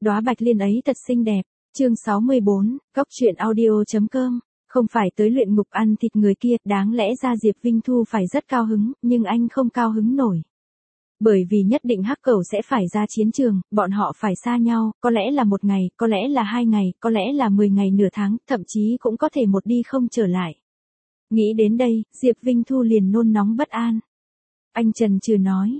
Đóa bạch liên ấy thật xinh đẹp. Chương 64, Góc truyện audio.com. Không phải tới luyện ngục ăn thịt người kia, đáng lẽ ra Diệp Vinh Thu phải rất cao hứng, nhưng anh không cao hứng nổi. Bởi vì nhất định Hắc Cẩu sẽ phải ra chiến trường, bọn họ phải xa nhau, có lẽ là 1 ngày, có lẽ là 2 ngày, có lẽ là 10 ngày nửa tháng, thậm chí cũng có thể một đi không trở lại. Nghĩ đến đây, Diệp Vinh Thu liền nôn nóng bất an. Anh chần chừ nói,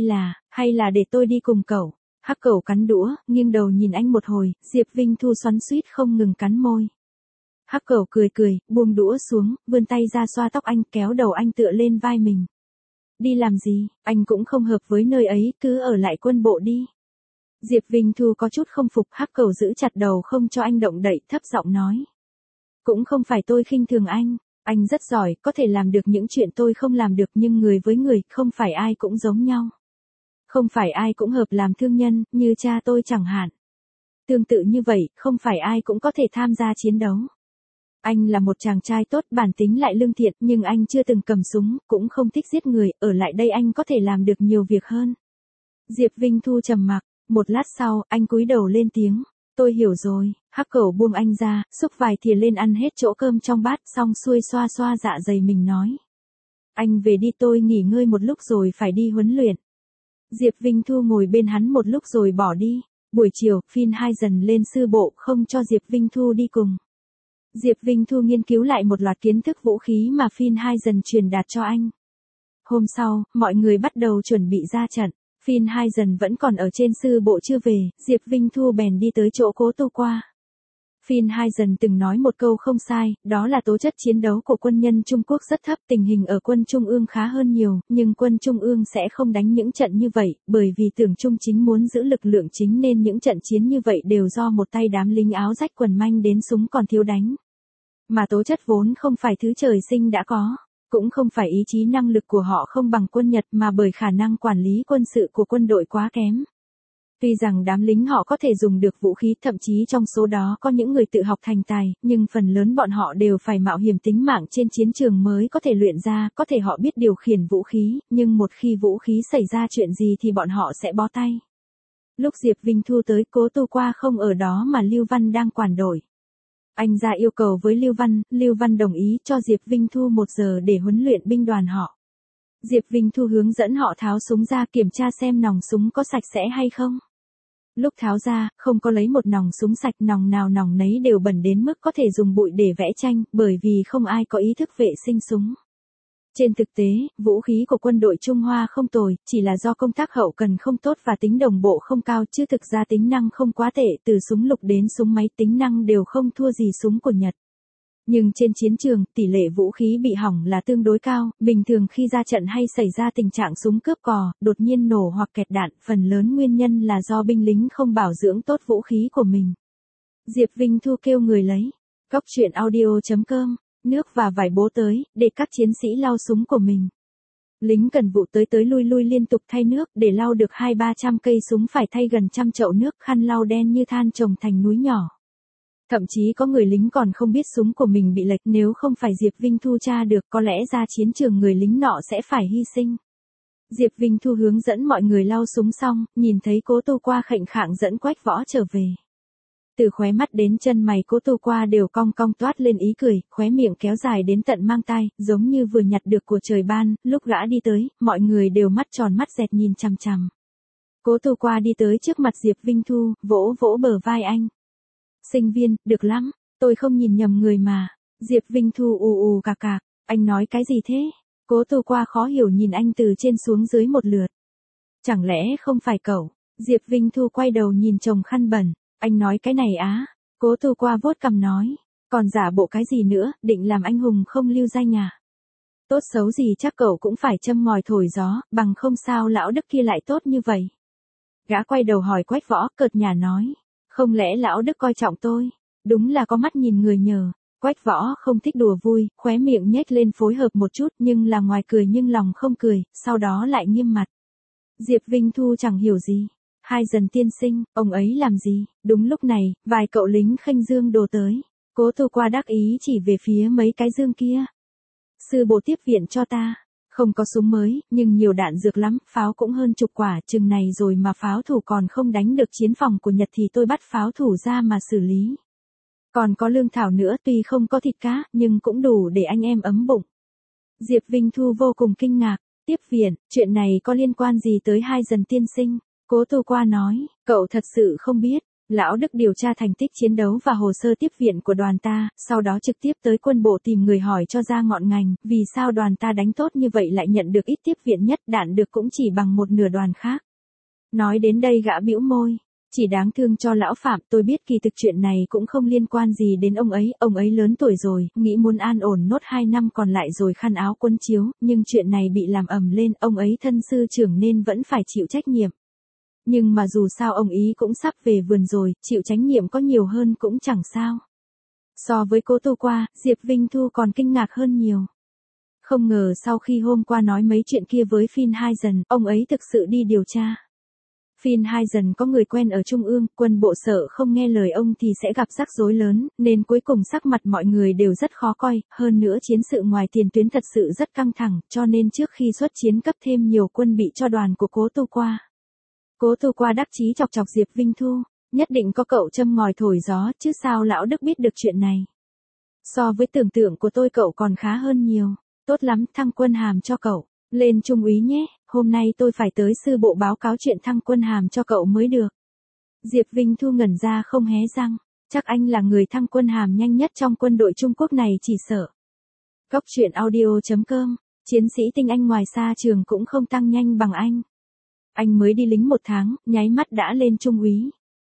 hay là để tôi đi cùng cậu. Hắc Cẩu cắn đũa, nghiêng đầu nhìn anh một hồi, Diệp Vinh Thu xoắn xuýt không ngừng cắn môi. Hắc Cẩu cười, buông đũa xuống, vươn tay ra xoa tóc anh, kéo đầu anh tựa lên vai mình. Đi làm gì, anh cũng không hợp với nơi ấy, cứ ở lại quân bộ đi. Diệp Vinh Thu có chút không phục, Hắc Cẩu giữ chặt đầu không cho anh động đậy, thấp giọng nói. Cũng không phải tôi khinh thường anh rất giỏi, có thể làm được những chuyện tôi không làm được, nhưng người với người, không phải ai cũng giống nhau. Không phải ai cũng hợp làm thương nhân, như cha tôi chẳng hạn. Tương tự như vậy, không phải ai cũng có thể tham gia chiến đấu. Anh là một chàng trai tốt, bản tính lại lương thiện, nhưng anh chưa từng cầm súng, cũng không thích giết người, ở lại đây anh có thể làm được nhiều việc hơn. Diệp Vinh Thu trầm mặc, một lát sau, anh cúi đầu lên tiếng. Tôi hiểu rồi. Hắc Cẩu buông anh ra, xúc vài thìa lên ăn hết chỗ cơm trong bát, xong xuôi xoa xoa dạ dày mình nói. Anh về đi, tôi nghỉ ngơi một lúc rồi phải đi huấn luyện. Diệp Vinh Thu ngồi bên hắn một lúc rồi bỏ đi. Buổi chiều, Phin Hai dần lên sư bộ, không cho Diệp Vinh Thu đi cùng. Diệp Vinh Thu nghiên cứu lại một loạt kiến thức vũ khí mà Phin Hai dần truyền đạt cho anh. Hôm sau, mọi người bắt đầu chuẩn bị ra trận. Phin Hai dần vẫn còn ở trên sư bộ chưa về, Diệp Vinh Thu bèn đi tới chỗ Cố Tô Qua. Phin Hai dần từng nói một câu không sai, đó là tố chất chiến đấu của quân nhân Trung Quốc rất thấp, tình hình ở quân Trung ương khá hơn nhiều, nhưng quân Trung ương sẽ không đánh những trận như vậy, bởi vì Tưởng Trung chính muốn giữ lực lượng chính nên những trận chiến như vậy đều do một tay đám lính áo rách quần manh đến súng còn thiếu đánh. Mà tố chất vốn không phải thứ trời sinh đã có. Cũng không phải ý chí năng lực của họ không bằng quân Nhật mà bởi khả năng quản lý quân sự của quân đội quá kém. Tuy rằng đám lính họ có thể dùng được vũ khí, thậm chí trong số đó có những người tự học thành tài, nhưng phần lớn bọn họ đều phải mạo hiểm tính mạng trên chiến trường mới có thể luyện ra, có thể họ biết điều khiển vũ khí, nhưng một khi vũ khí xảy ra chuyện gì thì bọn họ sẽ bó tay. Lúc Diệp Vinh Thu tới, Cố Tô Qua không ở đó mà Lưu Văn đang quản đội. Anh ra yêu cầu với Lưu Văn đồng ý cho Diệp Vinh Thu 1 giờ để huấn luyện binh đoàn họ. Diệp Vinh Thu hướng dẫn họ tháo súng ra kiểm tra xem nòng súng có sạch sẽ hay không. Lúc tháo ra, không có lấy một nòng súng sạch, nòng nào nòng nấy đều bẩn đến mức có thể dùng bụi để vẽ tranh, bởi vì không ai có ý thức vệ sinh súng. Trên thực tế, vũ khí của quân đội Trung Hoa không tồi, chỉ là do công tác hậu cần không tốt và tính đồng bộ không cao, chứ thực ra tính năng không quá tệ, từ súng lục đến súng máy tính năng đều không thua gì súng của Nhật. Nhưng trên chiến trường, tỷ lệ vũ khí bị hỏng là tương đối cao, bình thường khi ra trận hay xảy ra tình trạng súng cướp cò, đột nhiên nổ hoặc kẹt đạn, phần lớn nguyên nhân là do binh lính không bảo dưỡng tốt vũ khí của mình. Diệp Vinh Thu kêu người lấy. Góc truyện audio.com. Nước và vải bố tới, để các chiến sĩ lau súng của mình. Lính cần vụ tới lui liên tục thay nước, để lau được 200-300 cây súng phải thay gần 100 chậu nước, khăn lau đen như than chồng thành núi nhỏ. Thậm chí có người lính còn không biết súng của mình bị lệch, nếu không phải Diệp Vinh Thu tra được có lẽ ra chiến trường người lính nọ sẽ phải hy sinh. Diệp Vinh Thu hướng dẫn mọi người lau súng xong, nhìn thấy Cố Tô Qua khệnh khạng dẫn Quách Võ trở về. Từ khóe mắt đến chân mày Cố Tô Qua đều cong cong toát lên ý cười, khóe miệng kéo dài đến tận mang tai, giống như vừa nhặt được của trời ban, lúc gã đi tới, mọi người đều mắt tròn mắt dẹt nhìn chằm chằm. Cố Tô Qua đi tới trước mặt Diệp Vinh Thu, vỗ vỗ bờ vai anh. Sinh viên, được lắm, tôi không nhìn nhầm người mà. Diệp Vinh Thu ù cạc, anh nói cái gì thế? Cố Tô Qua khó hiểu nhìn anh từ trên xuống dưới một lượt. Chẳng lẽ không phải cậu? Diệp Vinh Thu quay đầu nhìn chồng khăn bẩn. Anh nói cái này á? Cố Tô Qua vuốt cằm nói. Còn giả bộ cái gì nữa, định làm anh hùng không lưu danh à? Tốt xấu gì chắc cậu cũng phải châm ngòi thổi gió, bằng không sao lão Đức kia lại tốt như vậy. Gã quay đầu hỏi Quách Võ, cợt nhả nói. Không lẽ lão Đức coi trọng tôi? Đúng là có mắt nhìn người nhờ. Quách Võ không thích đùa vui, khóe miệng nhếch lên phối hợp một chút, nhưng là ngoài cười nhưng lòng không cười, sau đó lại nghiêm mặt. Diệp Vinh Thu chẳng hiểu gì. Hai dần tiên sinh, ông ấy làm gì? Đúng lúc này, vài cậu lính khênh dương đồ tới. Cố Tô Qua đắc ý chỉ về phía mấy cái dương kia. Sư bộ tiếp viện cho ta. Không có súng mới, nhưng nhiều đạn dược lắm, pháo cũng hơn chục quả, chừng này rồi mà pháo thủ còn không đánh được chiến phòng của Nhật thì tôi bắt pháo thủ ra mà xử lý. Còn có lương thảo nữa, tuy không có thịt cá, nhưng cũng đủ để anh em ấm bụng. Diệp Vinh Thu vô cùng kinh ngạc. Tiếp viện, chuyện này có liên quan gì tới Hai Dần tiên sinh? Cố Tu Qua nói, cậu thật sự không biết. Lão Đức điều tra thành tích chiến đấu và hồ sơ tiếp viện của đoàn ta, sau đó trực tiếp tới quân bộ tìm người hỏi cho ra ngọn ngành, vì sao đoàn ta đánh tốt như vậy lại nhận được ít tiếp viện nhất, đạn được cũng chỉ bằng một nửa đoàn khác. Nói đến đây gã bĩu môi, chỉ đáng thương cho lão Phạm, tôi biết kỳ thực chuyện này cũng không liên quan gì đến ông ấy lớn tuổi rồi, nghĩ muốn an ổn nốt 2 năm còn lại rồi khăn áo quân chiếu, nhưng chuyện này bị làm ầm lên, ông ấy thân sư trưởng nên vẫn phải chịu trách nhiệm. Nhưng mà dù sao ông ý cũng sắp về vườn rồi, chịu trách nhiệm có nhiều hơn cũng chẳng sao. So với Cố Tu Qua, Diệp Vinh Thu còn kinh ngạc hơn nhiều. Không ngờ sau khi hôm qua nói mấy chuyện kia với Phin Hai Dần, ông ấy thực sự đi điều tra. Phin Hai Dần có người quen ở Trung ương, quân bộ sợ không nghe lời ông thì sẽ gặp rắc rối lớn, nên cuối cùng sắc mặt mọi người đều rất khó coi, hơn nữa chiến sự ngoài tiền tuyến thật sự rất căng thẳng, cho nên trước khi xuất chiến cấp thêm nhiều quân bị cho đoàn của Cố Tu Qua. Cố Tu Qua đắc chí chọc chọc Diệp Vinh Thu, nhất định có cậu châm ngòi thổi gió chứ sao lão Đức biết được chuyện này. So với tưởng tượng của tôi cậu còn khá hơn nhiều, tốt lắm thăng quân hàm cho cậu, lên trung úy nhé, hôm nay tôi phải tới sư bộ báo cáo chuyện thăng quân hàm cho cậu mới được. Diệp Vinh Thu ngẩn ra không hé răng, chắc anh là người thăng quân hàm nhanh nhất trong quân đội Trung Quốc này chỉ sợ. Góc truyện audio.com, chiến sĩ tinh Anh ngoài xa trường cũng không tăng nhanh bằng anh. Anh mới đi lính 1 tháng, nháy mắt đã lên trung úy.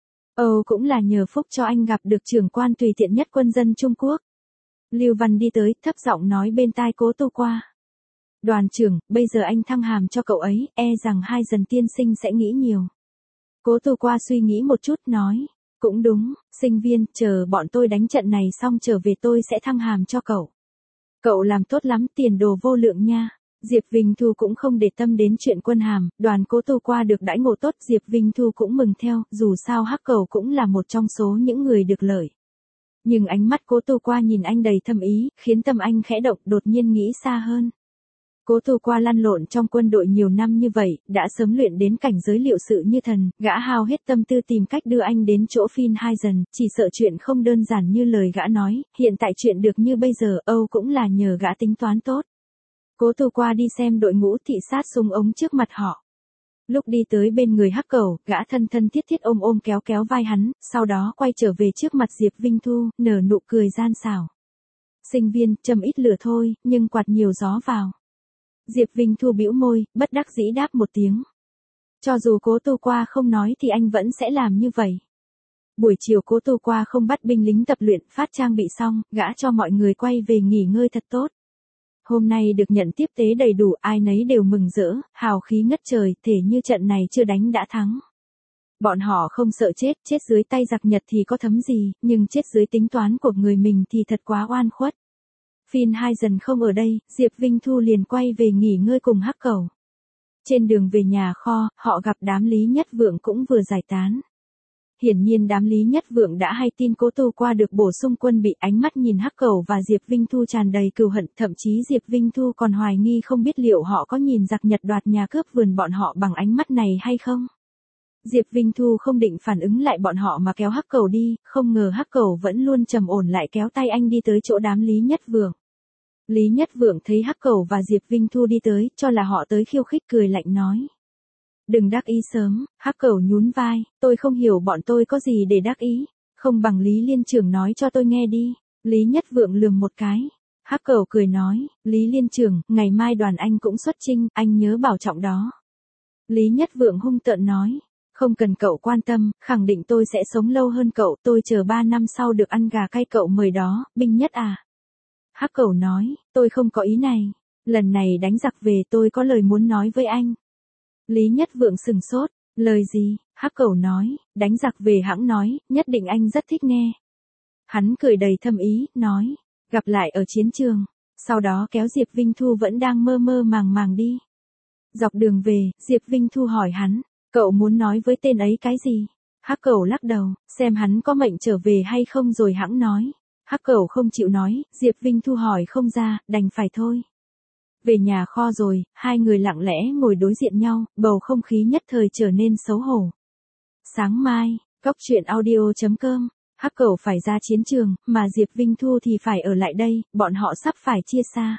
Cũng là nhờ phúc cho anh gặp được trưởng quan tùy tiện nhất quân dân Trung Quốc. Lưu Văn đi tới, thấp giọng nói bên tai Cố Tu Qua. Đoàn trưởng, bây giờ anh thăng hàm cho cậu ấy, rằng Hai Dần tiên sinh sẽ nghĩ nhiều. Cố Tu Qua suy nghĩ một chút nói, cũng đúng, sinh viên, chờ bọn tôi đánh trận này xong trở về tôi sẽ thăng hàm cho cậu. Cậu làm tốt lắm, tiền đồ vô lượng nha. Diệp Vinh Thu cũng không để tâm đến chuyện quân hàm, đoàn Cố Tu Qua được đãi ngộ tốt, Diệp Vinh Thu cũng mừng theo, dù sao Hắc Cầu cũng là một trong số những người được lợi. Nhưng ánh mắt Cố Tu Qua nhìn anh đầy thâm ý, khiến tâm anh khẽ động, đột nhiên nghĩ xa hơn. Cố Tu Qua lăn lộn trong quân đội nhiều năm như vậy, đã sớm luyện đến cảnh giới liệu sự như thần, gã hao hết tâm tư tìm cách đưa anh đến chỗ Phin Hai Dần, chỉ sợ chuyện không đơn giản như lời gã nói, hiện tại chuyện được như bây giờ, cũng là nhờ gã tính toán tốt. Cố Tu Qua đi xem đội ngũ thị sát súng ống trước mặt họ. Lúc đi tới bên người Hắc Cầu, gã thân thân thiết thiết ôm kéo kéo vai hắn, sau đó quay trở về trước mặt Diệp Vinh Thu, nở nụ cười gian xảo. Sinh viên, châm ít lửa thôi, nhưng quạt nhiều gió vào. Diệp Vinh Thu bĩu môi, bất đắc dĩ đáp một tiếng. Cho dù Cố Tu Qua không nói thì anh vẫn sẽ làm như vậy. Buổi chiều Cố Tu Qua không bắt binh lính tập luyện, phát trang bị xong, gã cho mọi người quay về nghỉ ngơi thật tốt. Hôm nay được nhận tiếp tế đầy đủ, ai nấy đều mừng rỡ, hào khí ngất trời, thể như trận này chưa đánh đã thắng. Bọn họ không sợ chết, chết dưới tay giặc Nhật thì có thấm gì, nhưng chết dưới tính toán của người mình thì thật quá oan khuất. Phin Hai Dần không ở đây, Diệp Vinh Thu liền quay về nghỉ ngơi cùng Hắc Cầu. Trên đường về nhà kho, họ gặp đám Lý Nhất Vượng cũng vừa giải tán. Hiển nhiên đám Lý Nhất Vượng đã hay tin Cố Tu Qua được bổ sung quân bị, ánh mắt nhìn Hắc Cầu và Diệp Vinh Thu tràn đầy cừu hận, thậm chí Diệp Vinh Thu còn hoài nghi không biết liệu họ có nhìn giặc Nhật đoạt nhà cướp vườn bọn họ bằng ánh mắt này hay không. Diệp Vinh Thu không định phản ứng lại bọn họ mà kéo Hắc Cầu đi, không ngờ Hắc Cầu vẫn luôn trầm ổn lại kéo tay anh đi tới chỗ đám Lý Nhất Vượng. Lý Nhất Vượng thấy Hắc Cầu và Diệp Vinh Thu đi tới, cho là họ tới khiêu khích, cười lạnh nói. Đừng đắc ý sớm, Hắc Cầu nhún vai, tôi không hiểu bọn tôi có gì để đắc ý, không bằng Lý Liên trưởng nói cho tôi nghe đi. Lý Nhất Vượng lườm một cái. Hắc Cầu cười nói, Lý Liên trưởng, ngày mai đoàn anh cũng xuất chinh, anh nhớ bảo trọng đó. Lý Nhất Vượng hung tợn nói, không cần cậu quan tâm, khẳng định tôi sẽ sống lâu hơn cậu, tôi chờ 3 năm sau được ăn gà cay cậu mời đó, binh nhất à. Hắc Cầu nói, tôi không có ý này, lần này đánh giặc về tôi có lời muốn nói với anh. Lý Nhất Vượng sừng sốt, lời gì? Hắc Cầu nói, đánh giặc về hãng nói, nhất định anh rất thích nghe. Hắn cười đầy thâm ý, nói, gặp lại ở chiến trường, sau đó kéo Diệp Vinh Thu vẫn đang mơ mơ màng màng đi. Dọc đường về, Diệp Vinh Thu hỏi hắn, cậu muốn nói với tên ấy cái gì? Hắc Cầu lắc đầu, xem hắn có mệnh trở về hay không rồi hãng nói. Hắc Cầu không chịu nói, Diệp Vinh Thu hỏi không ra, đành phải thôi. Về nhà kho rồi, hai người lặng lẽ ngồi đối diện nhau, bầu không khí nhất thời trở nên xấu hổ. Sáng mai, Cốc truyện audio.com, Hắc Cẩu phải ra chiến trường, mà Diệp Vinh Thu thì phải ở lại đây, bọn họ sắp phải chia xa.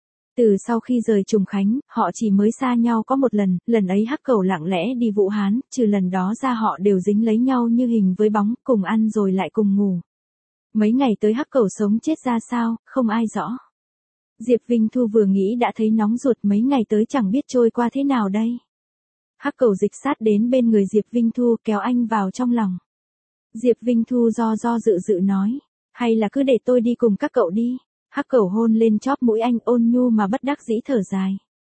Từ sau khi rời Trùng Khánh, họ chỉ mới xa nhau có một lần ấy Hắc Cẩu lặng lẽ đi Vũ Hán, trừ lần đó ra họ đều dính lấy nhau như hình với bóng, cùng ăn rồi lại cùng ngủ. Mấy ngày tới Hắc Cẩu sống chết ra sao, không ai rõ. Diệp Vinh Thu vừa nghĩ đã thấy nóng ruột, mấy ngày tới chẳng biết trôi qua thế nào đây. Hắc Cẩu dịch sát đến bên người Diệp Vinh Thu, kéo anh vào trong lòng. Diệp Vinh Thu do dự nói, hay là cứ để tôi đi cùng các cậu đi. Hắc Cẩu hôn lên chóp mũi anh, ôn nhu mà bất đắc dĩ thở dài.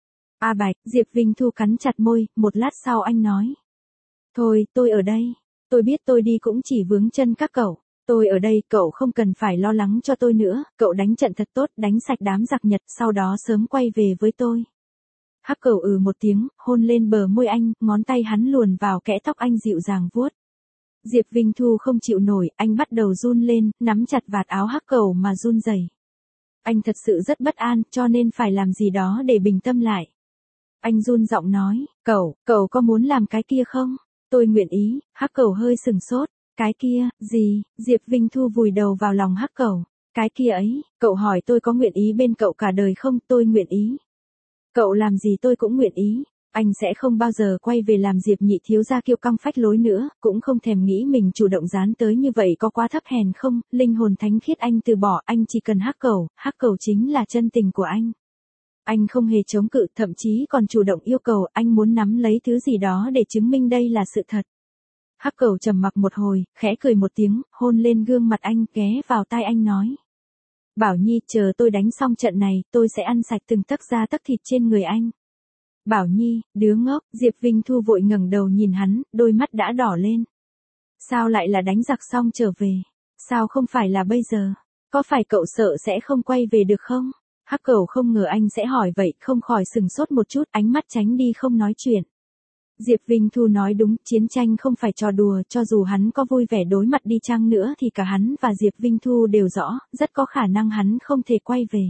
A Bạch, Diệp Vinh Thu cắn chặt môi, một lát sau anh nói. Thôi, tôi ở đây. Tôi biết tôi đi cũng chỉ vướng chân các cậu. Tôi ở đây, cậu không cần phải lo lắng cho tôi nữa, cậu đánh trận thật tốt, đánh sạch đám giặc Nhật, sau đó sớm quay về với tôi. Hắc Cẩu một tiếng, hôn lên bờ môi anh, ngón tay hắn luồn vào kẽ tóc anh dịu dàng vuốt. Diệp Vinh Thu không chịu nổi, anh bắt đầu run lên, nắm chặt vạt áo Hắc Cẩu mà run rẩy. Anh thật sự rất bất an, cho nên phải làm gì đó để bình tâm lại. Anh run giọng nói, cậu có muốn làm cái kia không? Tôi nguyện ý. Hắc Cẩu hơi sừng sốt. Cái kia, gì? Diệp Vinh Thu vùi đầu vào lòng Hắc Cẩu. Cái kia ấy, cậu hỏi tôi có nguyện ý bên cậu cả đời không? Tôi nguyện ý. Cậu làm gì tôi cũng nguyện ý. Anh sẽ không bao giờ quay về làm Diệp nhị thiếu gia kiêu căng phách lối nữa, cũng không thèm nghĩ mình chủ động dán tới như vậy có quá thấp hèn không, linh hồn thánh khiết anh từ bỏ, anh chỉ cần Hắc Cẩu chính là chân tình của anh. Anh không hề chống cự, thậm chí còn chủ động yêu cầu, anh muốn nắm lấy thứ gì đó để chứng minh đây là sự thật. Hắc Cẩu trầm mặc một hồi, khẽ cười một tiếng, hôn lên gương mặt anh, ghé vào tai anh nói. Bảo Nhi, chờ tôi đánh xong trận này, tôi sẽ ăn sạch từng tấc da tấc thịt trên người anh. Bảo Nhi, đứa ngốc. Diệp Vinh Thu vội ngẩng đầu nhìn hắn, đôi mắt đã đỏ lên. Sao lại là đánh giặc xong trở về? Sao không phải là bây giờ? Có phải cậu sợ sẽ không quay về được không? Hắc Cẩu không ngờ anh sẽ hỏi vậy, không khỏi sừng sốt một chút, ánh mắt tránh đi không nói chuyện. Diệp Vinh Thu nói đúng, chiến tranh không phải trò đùa, cho dù hắn có vui vẻ đối mặt đi chăng nữa thì cả hắn và Diệp Vinh Thu đều rõ, rất có khả năng hắn không thể quay về.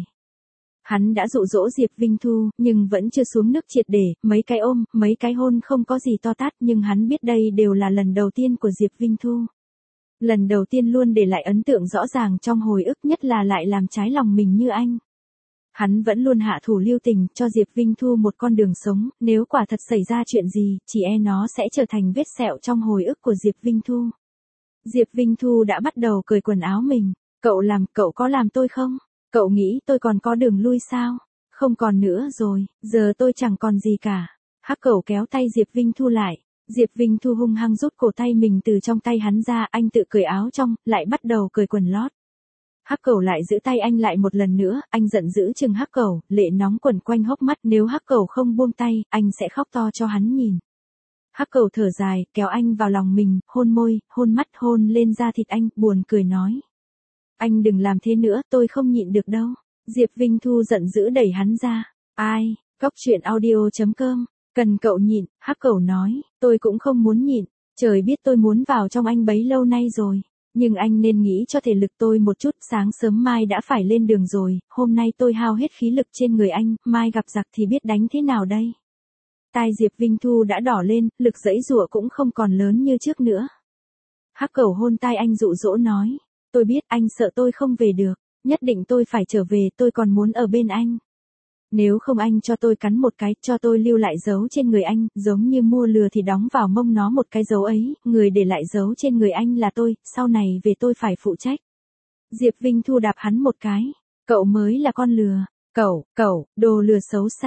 Hắn đã dụ dỗ Diệp Vinh Thu, nhưng vẫn chưa xuống nước triệt để, mấy cái ôm, mấy cái hôn không có gì to tát, nhưng hắn biết đây đều là lần đầu tiên của Diệp Vinh Thu. Lần đầu tiên luôn để lại ấn tượng rõ ràng trong hồi ức, nhất là lại làm trái lòng mình như anh. Hắn vẫn luôn hạ thủ lưu tình, cho Diệp Vinh Thu một con đường sống, nếu quả thật xảy ra chuyện gì, chỉ nó sẽ trở thành vết sẹo trong hồi ức của Diệp Vinh Thu. Diệp Vinh Thu đã bắt đầu cởi quần áo mình. Cậu có làm tôi không? Cậu nghĩ tôi còn có đường lui sao? Không còn nữa rồi, giờ tôi chẳng còn gì cả. Hắc Cẩu kéo tay Diệp Vinh Thu lại. Diệp Vinh Thu hung hăng rút cổ tay mình từ trong tay hắn ra, anh tự cởi áo trong, lại bắt đầu cởi quần lót. Hắc Cẩu lại giữ tay anh lại một lần nữa, anh giận dữ chừng Hắc Cẩu, lệ nóng quẩn quanh hốc mắt, nếu Hắc Cẩu không buông tay, anh sẽ khóc to cho hắn nhìn. Hắc Cẩu thở dài, kéo anh vào lòng mình, hôn môi, hôn mắt, hôn lên da thịt anh, buồn cười nói. Anh đừng làm thế nữa, tôi không nhịn được đâu. Diệp Vinh Thu giận dữ đẩy hắn ra. Ai, Cốc truyện audio.com, cần cậu nhịn. Hắc Cẩu nói, tôi cũng không muốn nhịn, trời biết tôi muốn vào trong anh bấy lâu nay rồi. Nhưng anh nên nghĩ cho thể lực tôi một chút, sáng sớm mai đã phải lên đường rồi, hôm nay tôi hao hết khí lực trên người anh, mai gặp giặc thì biết đánh thế nào đây. Tai Diệp Vinh Thu đã đỏ lên, lực giãy giụa cũng không còn lớn như trước nữa. Hắc Cẩu hôn tai anh dụ dỗ nói, tôi biết anh sợ tôi không về được, nhất định tôi phải trở về, tôi còn muốn ở bên anh. Nếu không anh cho tôi cắn một cái, cho tôi lưu lại dấu trên người anh, giống như mua lừa thì đóng vào mông nó một cái dấu ấy, người để lại dấu trên người anh là tôi, sau này về tôi phải phụ trách. Diệp Vinh Thu đạp hắn một cái, cậu mới là con lừa, cậu, đồ lừa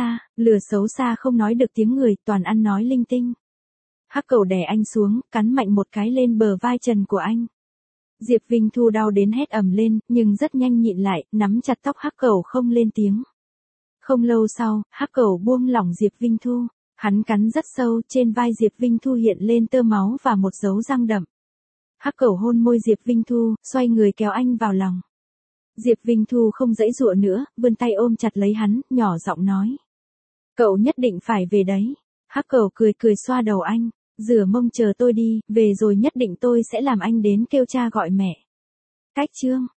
xấu xa không nói được tiếng người, toàn ăn nói linh tinh. Hắc Cẩu đè anh xuống, cắn mạnh một cái lên bờ vai trần của anh. Diệp Vinh Thu đau đến hét ầm lên, nhưng rất nhanh nhịn lại, nắm chặt tóc Hắc Cẩu không lên tiếng. Không lâu sau, Hắc Cẩu buông lỏng Diệp Vinh Thu, hắn cắn rất sâu, trên vai Diệp Vinh Thu hiện lên tơ máu và một dấu răng đậm. Hắc Cẩu hôn môi Diệp Vinh Thu, xoay người kéo anh vào lòng. Diệp Vinh Thu không giãy giụa nữa, vươn tay ôm chặt lấy hắn, nhỏ giọng nói. Cậu nhất định phải về đấy. Hắc Cẩu cười xoa đầu anh, rửa mông chờ tôi đi, về rồi nhất định tôi sẽ làm anh đến kêu cha gọi mẹ. Cách chương